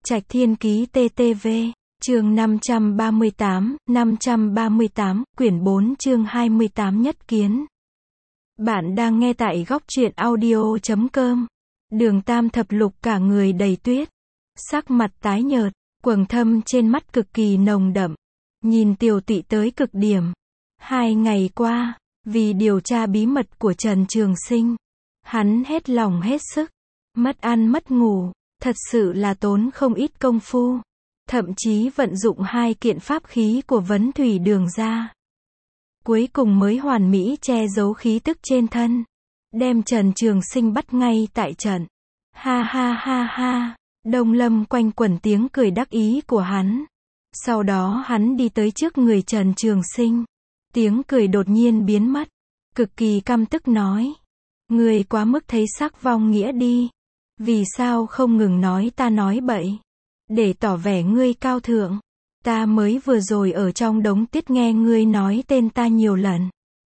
Trạch Thiên Ký TTV, chương 538, quyển 4 chương 28 Nhất Kiến. Bạn đang nghe tại góc truyện audio.com. Đường Tam thập lục cả người đầy tuyết, sắc mặt tái nhợt, quầng thâm trên mắt cực kỳ nồng đậm, nhìn tiều tụy tới cực điểm. 2 ngày qua, vì điều tra bí mật của Trần Trường Sinh, hắn hết lòng hết sức, mất ăn mất ngủ, thật sự là tốn không ít công phu, thậm chí vận dụng 2 kiện pháp khí của Vấn Thủy Đường ra. Cuối cùng mới hoàn mỹ che giấu khí tức trên thân, đem Trần Trường Sinh bắt ngay tại trận. Ha ha ha ha, Đông Lâm quanh quẩn tiếng cười đắc ý của hắn. Sau đó hắn đi tới trước người Trần Trường Sinh. Tiếng cười đột nhiên biến mất, cực kỳ căm tức nói: "Ngươi quá mức thấy sắc vong nghĩa đi. Vì sao không ngừng nói ta nói bậy, để tỏ vẻ ngươi cao thượng? Ta mới vừa rồi ở trong đống tuyết nghe ngươi nói tên ta nhiều lần,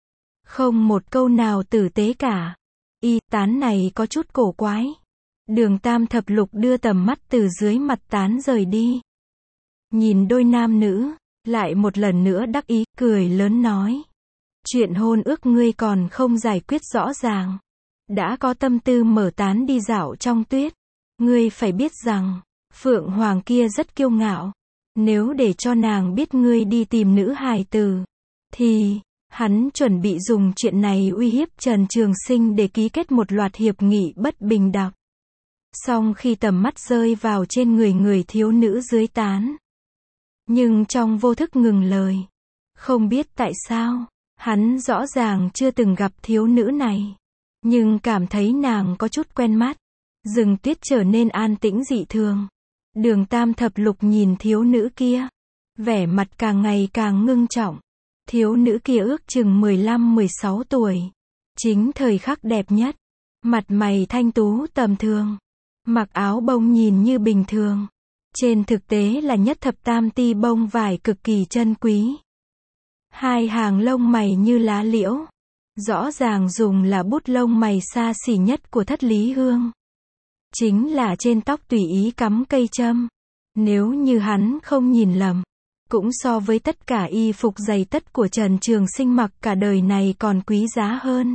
không một câu nào tử tế cả." Y tán này có chút cổ quái. Đường Tam thập lục đưa tầm mắt từ dưới mặt tán rời đi, nhìn đôi nam nữ, lại một lần nữa đắc ý, cười lớn nói: "Chuyện hôn ước ngươi còn không giải quyết rõ ràng, đã có tâm tư mở tán đi dạo trong tuyết. Ngươi phải biết rằng, Phượng Hoàng kia rất kiêu ngạo. Nếu để cho nàng biết ngươi đi tìm nữ hài tử, thì..." Hắn chuẩn bị dùng chuyện này uy hiếp Trần Trường Sinh để ký kết một loạt hiệp nghị bất bình đẳng. Song khi tầm mắt rơi vào trên người thiếu nữ dưới tán, nhưng trong vô thức ngừng lời. Không biết tại sao, hắn rõ ràng chưa từng gặp thiếu nữ này, nhưng cảm thấy nàng có chút quen mắt. Rừng tuyết trở nên an tĩnh dị thường. Đường Tam thập lục nhìn thiếu nữ kia, vẻ mặt càng ngày càng ngưng trọng. Thiếu nữ kia ước chừng 15-16 tuổi, chính thời khắc đẹp nhất, mặt mày thanh tú tầm thường, mặc áo bông nhìn như bình thường, trên thực tế là nhất thập tam ti bông vải cực kỳ chân quý. 2 hàng lông mày như lá liễu, rõ ràng dùng là bút lông mày xa xỉ nhất của Thất Lý Hương. Chính là trên tóc tùy ý cắm cây châm. Nếu như hắn không nhìn lầm, cũng so với tất cả y phục giày tất của Trần Trường Sinh mặc cả đời này còn quý giá hơn.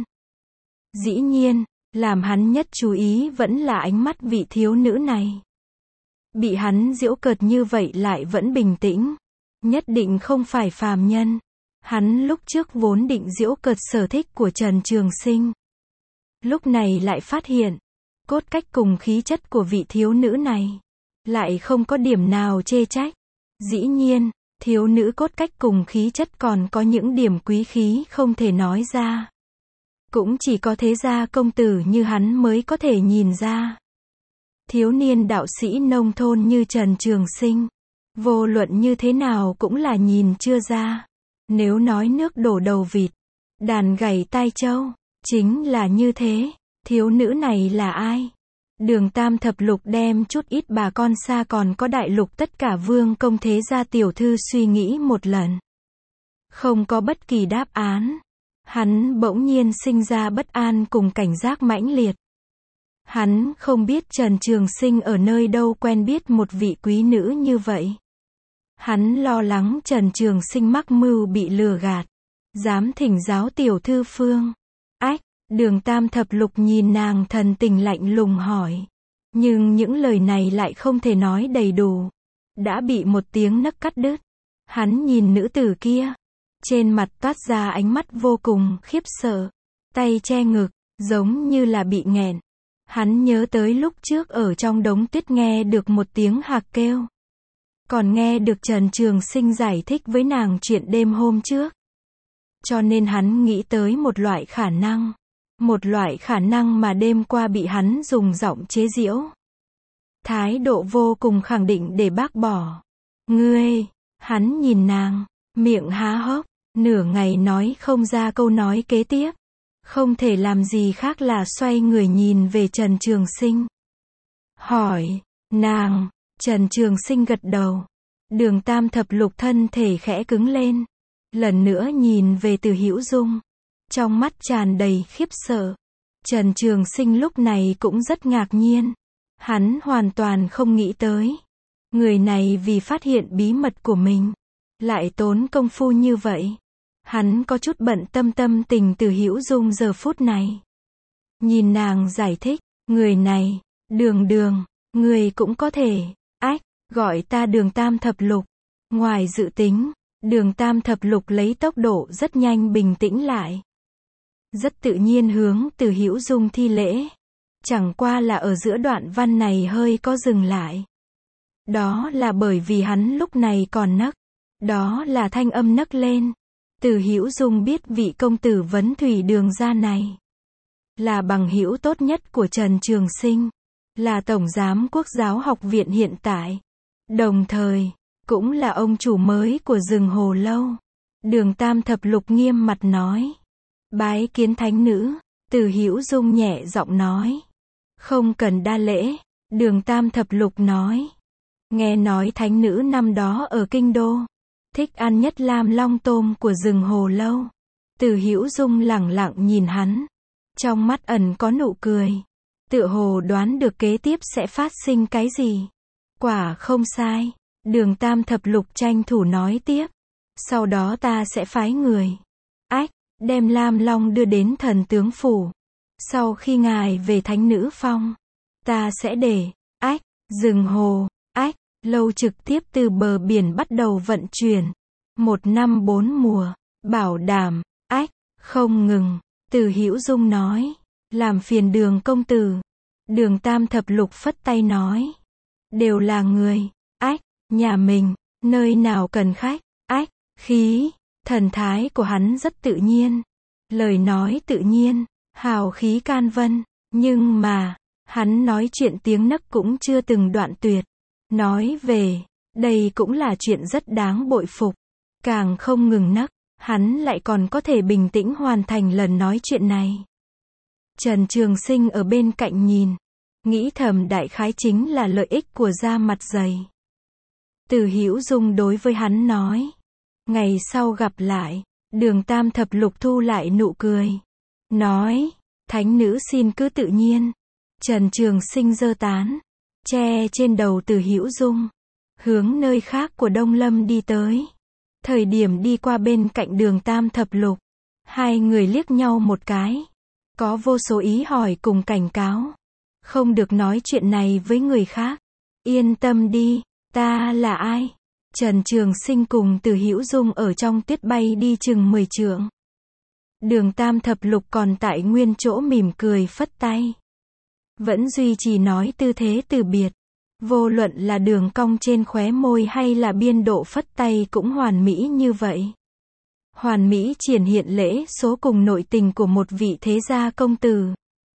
Dĩ nhiên, làm hắn nhất chú ý vẫn là ánh mắt vị thiếu nữ này. Bị hắn giễu cợt như vậy lại vẫn bình tĩnh, nhất định không phải phàm nhân. Hắn lúc trước vốn định giễu cợt sở thích của Trần Trường Sinh, lúc này lại phát hiện, cốt cách cùng khí chất của vị thiếu nữ này lại không có điểm nào chê trách. Dĩ nhiên, thiếu nữ cốt cách cùng khí chất còn có những điểm quý khí không thể nói ra. Cũng chỉ có thế gia công tử như hắn mới có thể nhìn ra. Thiếu niên đạo sĩ nông thôn như Trần Trường Sinh, vô luận như thế nào cũng là nhìn chưa ra. Nếu nói nước đổ đầu vịt, đàn gảy tai trâu, chính là như thế. Thiếu nữ này là ai? Đường Tam thập lục đem chút ít bà con xa còn có đại lục tất cả vương công thế gia tiểu thư suy nghĩ một lần, không có bất kỳ đáp án. Hắn bỗng nhiên sinh ra bất an cùng cảnh giác mãnh liệt. Hắn không biết Trần Trường Sinh ở nơi đâu quen biết một vị quý nữ như vậy. Hắn lo lắng Trần Trường Sinh mắc mưu bị lừa gạt, dám thỉnh giáo tiểu thư Phương. Ách, Đường Tam thập lục nhìn nàng thần tình lạnh lùng hỏi. Nhưng những lời này lại không thể nói đầy đủ, đã bị một tiếng nấc cắt đứt. Hắn nhìn nữ tử kia, trên mặt toát ra ánh mắt vô cùng khiếp sợ, tay che ngực, giống như là bị nghẹn. Hắn nhớ tới lúc trước ở trong đống tuyết nghe được một tiếng hạc kêu, còn nghe được Trần Trường Sinh giải thích với nàng chuyện đêm hôm trước. Cho nên hắn nghĩ tới một loại khả năng mà đêm qua bị hắn dùng giọng chế giễu, thái độ vô cùng khẳng định để bác bỏ. "Ngươi..." Hắn nhìn nàng, miệng há hốc, nửa ngày nói không ra câu nói kế tiếp, không thể làm gì khác là xoay người nhìn về Trần Trường Sinh, hỏi: "Nàng..." Trần Trường Sinh gật đầu. Đường Tam thập lục thân thể khẽ cứng lên, lần nữa nhìn về Từ Hữu Dung, trong mắt tràn đầy khiếp sợ. Trần Trường Sinh lúc này cũng rất ngạc nhiên. Hắn hoàn toàn không nghĩ tới, Người này vì phát hiện bí mật của mình, lại tốn công phu như vậy. Hắn có chút bận tâm tâm tình Từ Hữu Dung giờ phút này. Nhìn nàng giải thích, người này, Đường Đường, người cũng có thể, gọi ta Đường Tam Thập Lục. Ngoài dự tính, Đường Tam Thập Lục lấy tốc độ rất nhanh bình tĩnh lại. Rất tự nhiên hướng Từ Hữu Dung thi lễ. Chẳng qua là ở giữa đoạn văn này hơi có dừng lại. Đó là bởi vì hắn lúc này còn nấc. Đó là thanh âm nấc lên. Từ Hữu Dung biết vị công tử Vấn Thủy Đường gia này là bằng hữu tốt nhất của Trần Trường Sinh, là tổng giám Quốc giáo học viện hiện tại, đồng thời cũng là ông chủ mới của Rừng Hồ Lâu. Đường Tam Thập Lục nghiêm mặt nói, bái kiến thánh nữ. Từ Hữu Dung nhẹ giọng nói, không cần đa lễ. Đường Tam Thập Lục nói, nghe nói thánh nữ năm đó ở kinh đô thích ăn nhất lam long tôm của Rừng Hồ Lâu. Từ Hữu Dung lẳng lặng nhìn hắn, trong mắt ẩn có nụ cười, tựa hồ đoán được kế tiếp sẽ phát sinh cái gì. Quả không sai. Đường Tam Thập Lục tranh thủ nói tiếp, sau đó ta sẽ phái người đem lam long đưa đến thần tướng phủ. Sau khi ngài về thánh nữ phong, ta sẽ để Rừng Hồ Lâu trực tiếp từ bờ biển bắt đầu vận chuyển. 1 năm 4 mùa, bảo đảm không ngừng. Từ Hữu Dung nói, làm phiền Đường công tử. Đường Tam Thập Lục phất tay nói, đều là người nhà mình, nơi nào cần khách khí. Thần thái của hắn rất tự nhiên, lời nói tự nhiên, hào khí can vân, nhưng mà hắn nói chuyện tiếng nấc cũng chưa từng đoạn tuyệt. Nói về, đây cũng là chuyện rất đáng bội phục. Càng không ngừng nấc, hắn lại còn có thể bình tĩnh hoàn thành lần nói chuyện này. Trần Trường Sinh ở bên cạnh nhìn, nghĩ thầm đại khái chính là lợi ích của da mặt dày. Từ Hữu Dung đối với hắn nói, ngày sau gặp lại. Đường Tam Thập Lục thu lại nụ cười, nói, thánh nữ xin cứ tự nhiên. Trần Trường Sinh giơ tán che trên đầu Từ Hữu Dung, hướng nơi khác của Đông Lâm đi tới. Thời điểm đi qua bên cạnh Đường Tam Thập Lục, hai người liếc nhau một cái, có vô số ý hỏi cùng cảnh cáo, không được nói chuyện này với người khác. Yên tâm đi, ta là ai? Trần Trường Sinh cùng Từ Hữu Dung ở trong tuyết bay đi chừng 10 trượng. Đường Tam Thập Lục còn tại nguyên chỗ mỉm cười phất tay, vẫn duy trì nói tư thế từ biệt. Vô luận là đường cong trên khóe môi hay là biên độ phất tay cũng hoàn mỹ như vậy. Hoàn mỹ triển hiện lễ số cùng nội tình của một vị thế gia công tử.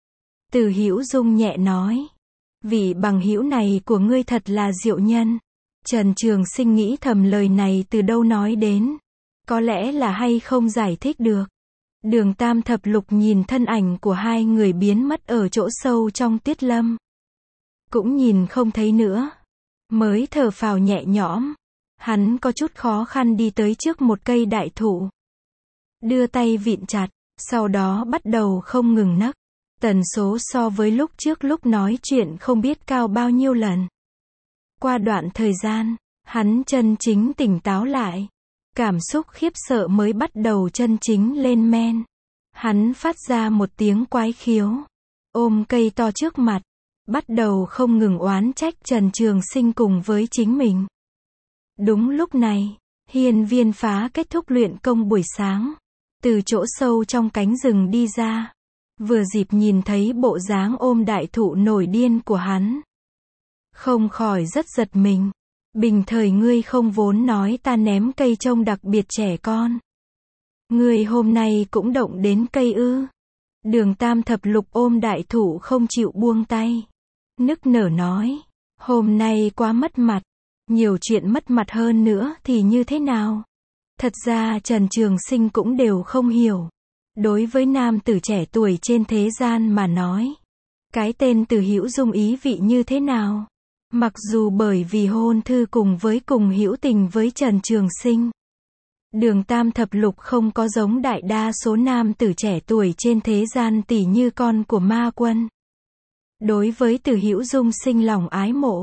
Từ Hữu Dung nhẹ nói, vị bằng hữu này của ngươi thật là diệu nhân. Trần Trường Sinh nghĩ thầm lời này từ đâu nói đến, có lẽ là hay không giải thích được. Đường Tam Thập Lục nhìn thân ảnh của hai người biến mất ở chỗ sâu trong tuyết lâm, cũng nhìn không thấy nữa, mới thở phào nhẹ nhõm. Hắn có chút khó khăn đi tới trước một cây đại thụ, đưa tay vịn chặt, sau đó bắt đầu không ngừng nấc. Tần số so với lúc trước lúc nói chuyện không biết cao bao nhiêu lần. Qua đoạn thời gian, hắn chân chính tỉnh táo lại, cảm xúc khiếp sợ mới bắt đầu chân chính lên men. Hắn phát ra một tiếng quái khiếu, ôm cây to trước mặt, bắt đầu không ngừng oán trách Trần Trường Sinh cùng với chính mình. Đúng lúc này, hiên viên phá kết thúc luyện công buổi sáng, từ chỗ sâu trong cánh rừng đi ra, vừa dịp nhìn thấy bộ dáng ôm đại thụ nổi điên của hắn, không khỏi rất giật mình. Bình thời ngươi không vốn nói ta ném cây trông đặc biệt trẻ con, ngươi hôm nay cũng động đến cây ư? Đường Tam Thập Lục ôm đại thụ không chịu buông tay, nức nở nói, hôm nay quá mất mặt. Nhiều chuyện mất mặt hơn nữa thì như thế nào? Thật ra Trần Trường Sinh cũng đều không hiểu. Đối với nam tử trẻ tuổi trên thế gian mà nói, cái tên Từ Hữu Dung ý vị như thế nào? Mặc dù bởi vì hôn thư cùng hữu tình với Trần Trường Sinh, Đường Tam Thập Lục không có giống đại đa số nam tử trẻ tuổi trên thế gian tỉ như con của ma quân. Đối với Từ Hữu Dung sinh lòng ái mộ,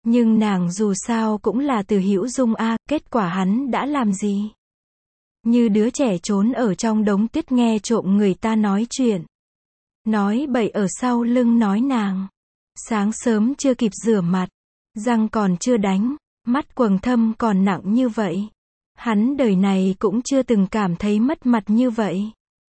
Nhưng nàng dù sao cũng là Từ Hữu Dung a, kết quả hắn đã làm gì? Như đứa trẻ trốn ở trong đống tuyết nghe trộm người ta nói chuyện. Nói bậy ở sau lưng nói nàng. Sáng sớm chưa kịp rửa mặt, răng còn chưa đánh, mắt quầng thâm còn nặng như vậy. Hắn đời này cũng chưa từng cảm thấy mất mặt như vậy.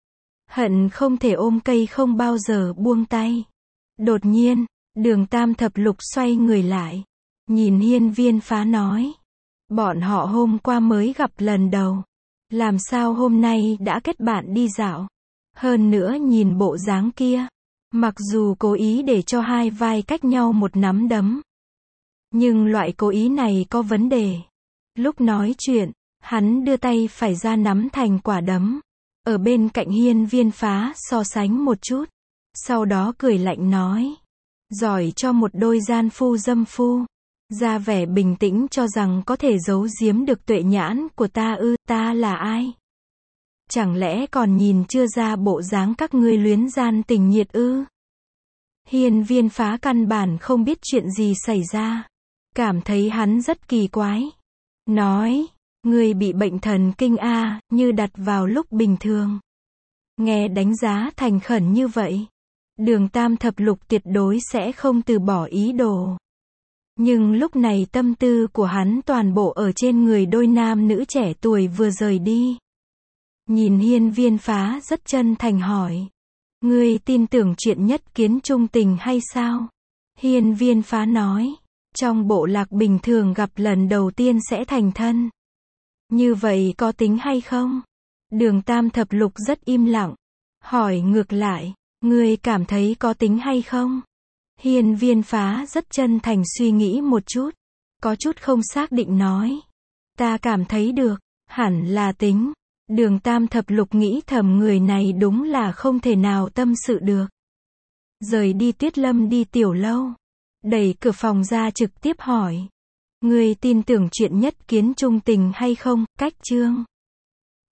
Hận không thể ôm cây không bao giờ buông tay. Đột nhiên, Đường Tam Thập Lục xoay người lại, nhìn Hiên Viên Phá nói. Bọn họ hôm qua mới gặp lần đầu. Làm sao hôm nay đã kết bạn đi dạo? Hơn nữa nhìn bộ dáng kia, mặc dù cố ý để cho hai vai cách nhau một nắm đấm, nhưng loại cố ý này có vấn đề. Lúc nói chuyện, hắn đưa tay phải ra nắm thành quả đấm. Ở bên cạnh Hiên Viên Phá so sánh một chút, sau đó cười lạnh nói. Giỏi cho một đôi gian phu dâm phu, ra vẻ bình tĩnh cho rằng có thể giấu giếm được tuệ nhãn của ta ư, ta là ai? Chẳng lẽ còn nhìn chưa ra bộ dáng các ngươi luyến gian tình nhiệt ư? Hiên Viên Phá căn bản không biết chuyện gì xảy ra, cảm thấy hắn rất kỳ quái. Nói, ngươi bị bệnh thần kinh a, như đặt vào lúc bình thường. Nghe đánh giá thành khẩn như vậy, Đường Tam Thập Lục tuyệt đối sẽ không từ bỏ ý đồ. Nhưng lúc này tâm tư của hắn toàn bộ ở trên người đôi nam nữ trẻ tuổi vừa rời đi. Nhìn Hiên Viên Phá rất chân thành hỏi. Ngươi tin tưởng chuyện nhất kiến trung tình hay sao? Hiên Viên Phá nói. Trong bộ lạc bình thường gặp lần đầu tiên sẽ thành thân. Như vậy có tính hay không? Đường Tam Thập Lục rất im lặng. Hỏi ngược lại. Ngươi cảm thấy có tính hay không? Hiên Viên Phá rất chân thành suy nghĩ một chút. Có chút không xác định nói. Ta cảm thấy được. Hẳn là tính. Đường Tam Thập Lục nghĩ thầm người này đúng là không thể nào tâm sự được. Rời đi Tuyết Lâm đi tiểu lâu. Đẩy cửa phòng ra trực tiếp hỏi. Ngươi tin tưởng chuyện nhất kiến trung tình hay không? Cách chương